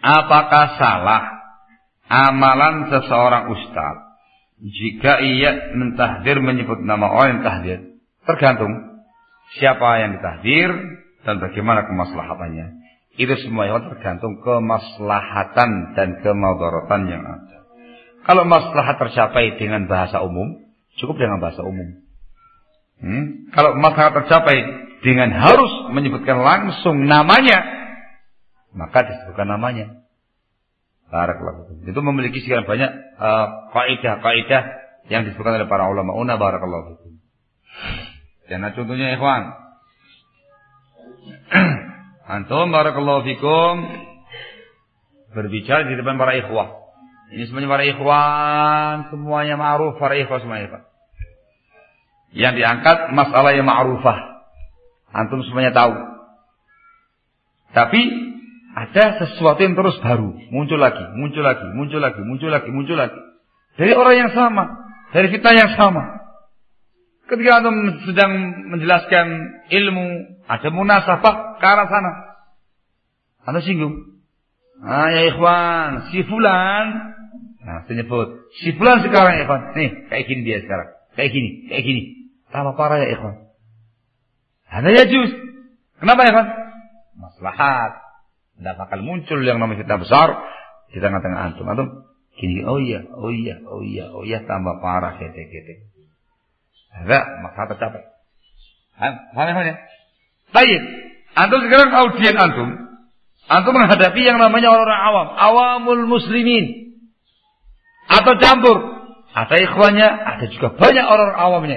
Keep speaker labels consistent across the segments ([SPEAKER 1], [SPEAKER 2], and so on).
[SPEAKER 1] apakah salah amalan seseorang ustaz jika ia mentahdir menyebut nama orang yang tahdir? Tergantung siapa yang ditahdir dan bagaimana kemaslahatannya. Itu semuanya tergantung kemaslahatan dan kemadaratan yang ada. Kalau maslahat tercapai dengan bahasa umum, cukup dengan bahasa umum. Kalau maslahat tercapai dengan harus menyebutkan langsung namanya, maka disebutkan namanya. Barakallahu. Itu memiliki sekian banyak kaidah-kaidah yang disebutkan oleh para ulama. Barakallahu fikum. Dan contohnya ikhwan. Antum barakallahu fikum berbicara di depan para ikhwah. Ini semuanya para ikhwan, semuanya ma'ruf para ikhwah semuanya. Yang diangkat masalah yang ma'rufah. Antum semuanya tahu. Tapi ada sesuatu yang terus baru, muncul lagi. Dari orang yang sama, dari fitnah yang sama. Ketika antum sedang menjelaskan ilmu, ada munasabah ke arah sana. Antum singgung. Ya ikhwan, si fulan. Nah, saya nyebut. Si fulan sekarang ya ikhwan. Nih, kayak gini dia sekarang. Kayak gini. Tambah parah ya ikhwan. Ada ya juz. Kenapa ya ikhwan? Maslahat. Tidak bakal muncul yang namanya fitnah besar di tengah-tengah antum. Antum gini, oh iya, tambah parah kete. Ada masalah tercapai. Paham ya? Baik. Antum sekarang audien antum menghadapi yang namanya orang awam, awamul muslimin. Atau campur. Ada ikhwannya, ada juga banyak orang awamnya.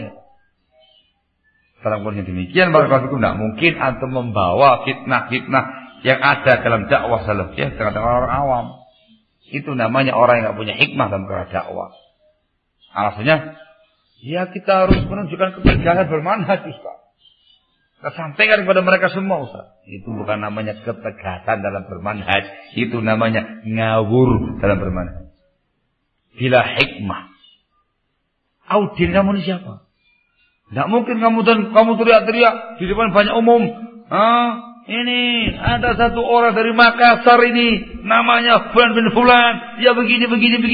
[SPEAKER 1] Dalam kondisi demikian, barakallahu fikum, tidak mungkin antum membawa fitnah-fitnah yang ada dalam dakwah salafiyah dengan orang awam. Itu namanya orang yang tidak punya hikmah dalam dakwah. Alasannya, ya kita harus menunjukkan ketegasan bermanhaj, Ustaz. Kita sampaikan kepada mereka semua, Ustaz. Itu bukan namanya ketegasan dalam bermanhaj. Itu namanya ngawur dalam bermanhaj. Bila hikmah. Audien kamu ini siapa? Tidak mungkin kamu teriak-teriak di depan banyak umum. Ini ada satu orang dari Makassar ini, namanya Fulan bin Fulan. Dia begini.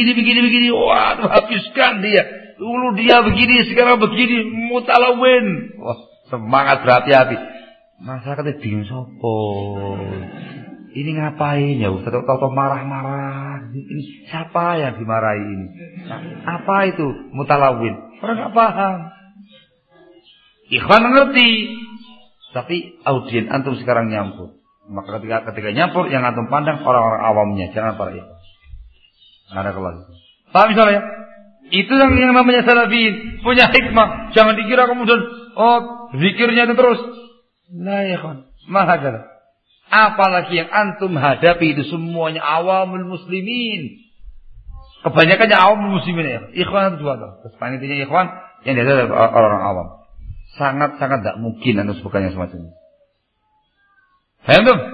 [SPEAKER 1] Wah, habiskan dia. Dulu dia begini, sekarang begini. Mutalawin. Wah, semangat berhati-hati. Masyarakatnya bingung sopo. Ini ngapain ya Ustaz? Tahu marah-marah. Ini siapa yang dimarahi ini? Apa itu mutalawin? Orang nggak paham. Ikhwan ngerti. Tapi audien antum sekarang nyampur. Maka ketika nyampur, yang antum pandang orang-orang awamnya, jangan para ikhwan. Ada kelas. Paham misalnya? Itu yang namanya salafiyin, punya hikmah. Jangan dikira kemudian zikirnya itu terus. Nah ya kawan, mahadara. Apalagi yang antum hadapi itu semuanya awamul muslimin. Kebanyakannya awamul muslimin ya. Ikhwan itu juga. Terus panitinya ikhwan yang dihadapi orang-orang awam. Sangat-sangat tidak mungkin anda sebutkannya semacam ini. Paham tuh?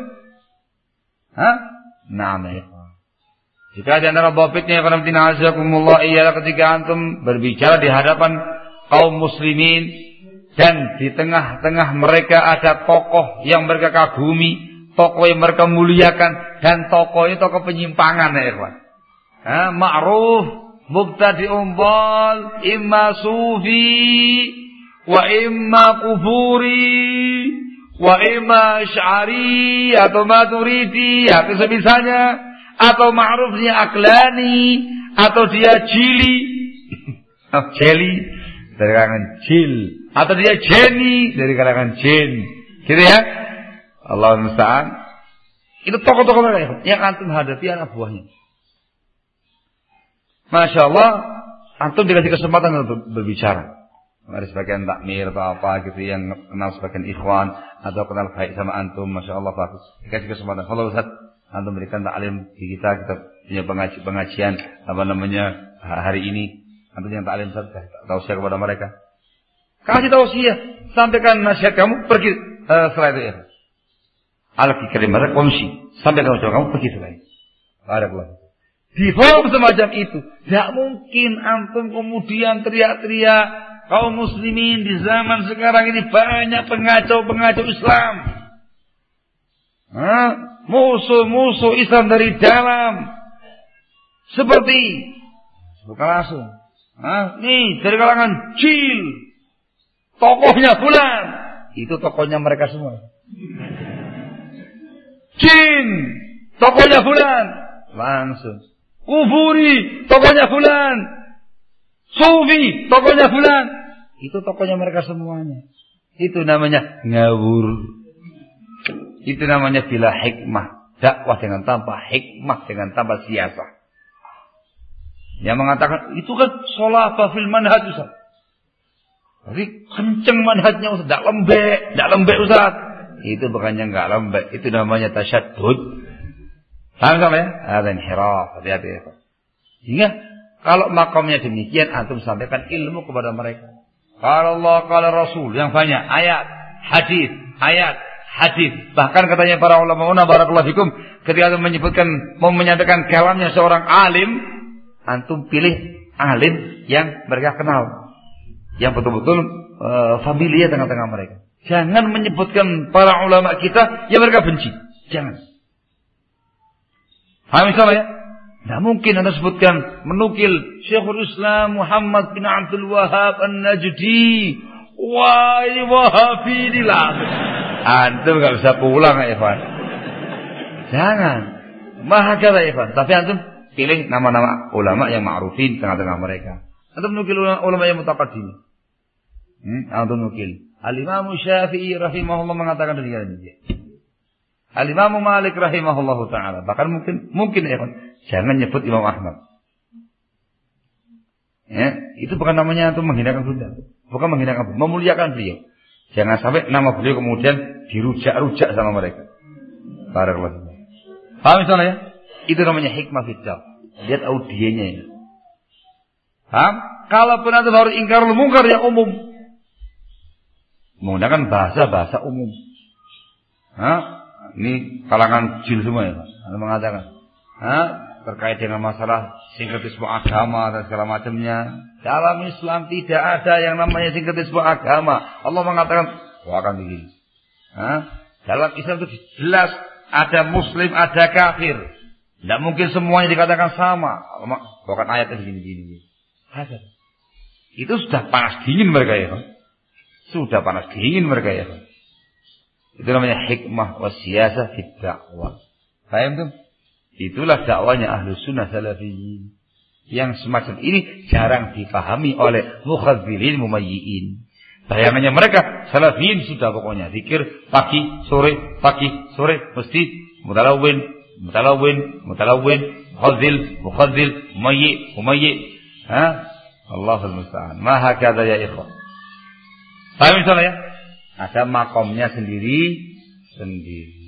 [SPEAKER 1] Nah, ya. Jika di antara babitnya karena tina'azakumullah ialah ketika antum berbicara di hadapan kaum muslimin dan di tengah-tengah mereka ada tokoh yang mereka kagumi, tokoh yang mereka muliakan, dan tokoh ini tokoh penyimpangan ya ikhwan. Ma'ruf mubtadi'un dhal, imma sufi wa imma kufuri wa imma asy'ari atau maturidi atau semisalnya, atau ma'rufnya aklani atau dia jili dari kalangan jil, atau dia jeni dari kalangan jin, gitu ya. Allah musta'an. Itu tokoh-tokoh mereka yang antum hadapi anak buahnya. Masya Allah, antum dikasih kesempatan untuk berbicara. Ada sebagian takmir atau apa gitu yang kenal sebagian ikhwan atau kenal baik sama antum, Masya Allah bagus. Dikasih kesempatan. Kalau Ustaz, antum berikan taklim di kita punya pengajian hari ini. Antum yang taklim Ustaz, tausiah kepada mereka. Kasih tausiah, sampaikan nasihat kamu, pergi setelah itu ya. Al-Karimah komsi, sampaikan ucapan kamu, pergi setelah itu. Barakallahu. Di forum semacam itu, tidak mungkin antum kemudian teriak-teriak. Kaum muslimin di zaman sekarang ini banyak pengacau-pengacau Islam. musuh-musuh Islam dari dalam. Seperti bukan langsung. Nih dari kalangan jil, tokohnya fulan. Itu tokohnya mereka semua. Jin, tokohnya fulan. Langsung. Kuburi, tokohnya fulan. Sufi, tokohnya fulan. Itu tokohnya mereka semuanya. Itu namanya ngawur. Itu namanya bila hikmah. Dakwah dengan tanpa hikmah, dengan tanpa siasah. Yang mengatakan itu kan sholafah fil manhaj Ustaz. Jadi kenceng manhajnya Ustaz, tidak lembek Ustaz. Itu bukannya enggak lembek, itu namanya tasyaddud. Paham ya? Ada inhiraf, hati-hati. Sehingga kalau makamnya demikian, antum sampaikan ilmu kepada mereka. Kalau Allah, kalau Rasul yang banyak ayat, hadis. Bahkan katanya para ulama barakallahu fikum, ketika antum mau menyampaikan kalamnya seorang alim, antum pilih alim yang mereka kenal, yang betul-betul familiar tengah-tengah mereka. Jangan menyebutkan para ulama kita yang mereka benci. Jangan. Paham misalnya? Tidak mungkin anda sebutkan menukil Syekhul Islam Muhammad bin Abdul Wahab An-Najdi. Wahai Wahabinilah. Antum nggak bisa pulang ya Ikhwan. Jangan. Mahakala Ikhwan. Tapi antum pilih nama-nama ulama yang ma'rufin tengah-tengah mereka. Antum nukil ulama yang mutaqaddim. Antum nukil. Al-Imam Syafi'i rahimahullah mengatakan demikian. Al-Imam Malik rahimahullahu ta'ala. Bahkan mungkin ya, jangan nyebut Imam Ahmad. Ya, itu bukan namanya untuk menghinakan beliau. Bukan menghinakan beliau, memuliakan beliau. Jangan sampai nama beliau kemudian dirujak-rujak sama mereka. Barakallahu. Paham misalnya ya? Itu namanya hikmah fiddaq. Lihat audiennya ya. Paham? Kalaupun antum harus ingkarul munkar yang umum, menggunakan bahasa umum. Ini kalangan jil semua ya, Anda mengatakan. Terkait dengan masalah sinkretisme agama dan segala macamnya. Dalam Islam tidak ada yang namanya sinkretisme agama. Allah mengatakan, akan begini. Dalam Islam itu jelas ada Muslim, ada kafir. Tidak mungkin semuanya dikatakan sama. Bahkan ayatnya begini-begini. Ada. Itu sudah panas dingin mereka ya. Sudah panas dingin mereka ya. Itu namanya hikmah wasiyasah fid dakwah. Paham tuh? Itulah dakwanya Ahlus Sunnah Salafiyyin. Yang semacam ini jarang dipahami oleh mukhadzilin mumayyi'in. Bayangannya mereka Salafiyyin sudah pokoknya zikir pagi sore mesti mutalawwin, mukhadzil, mumayyi'. Allahul musta'an. Maha kadza ya ikhwan. Paham misalnya ya? Ada makomnya sendiri.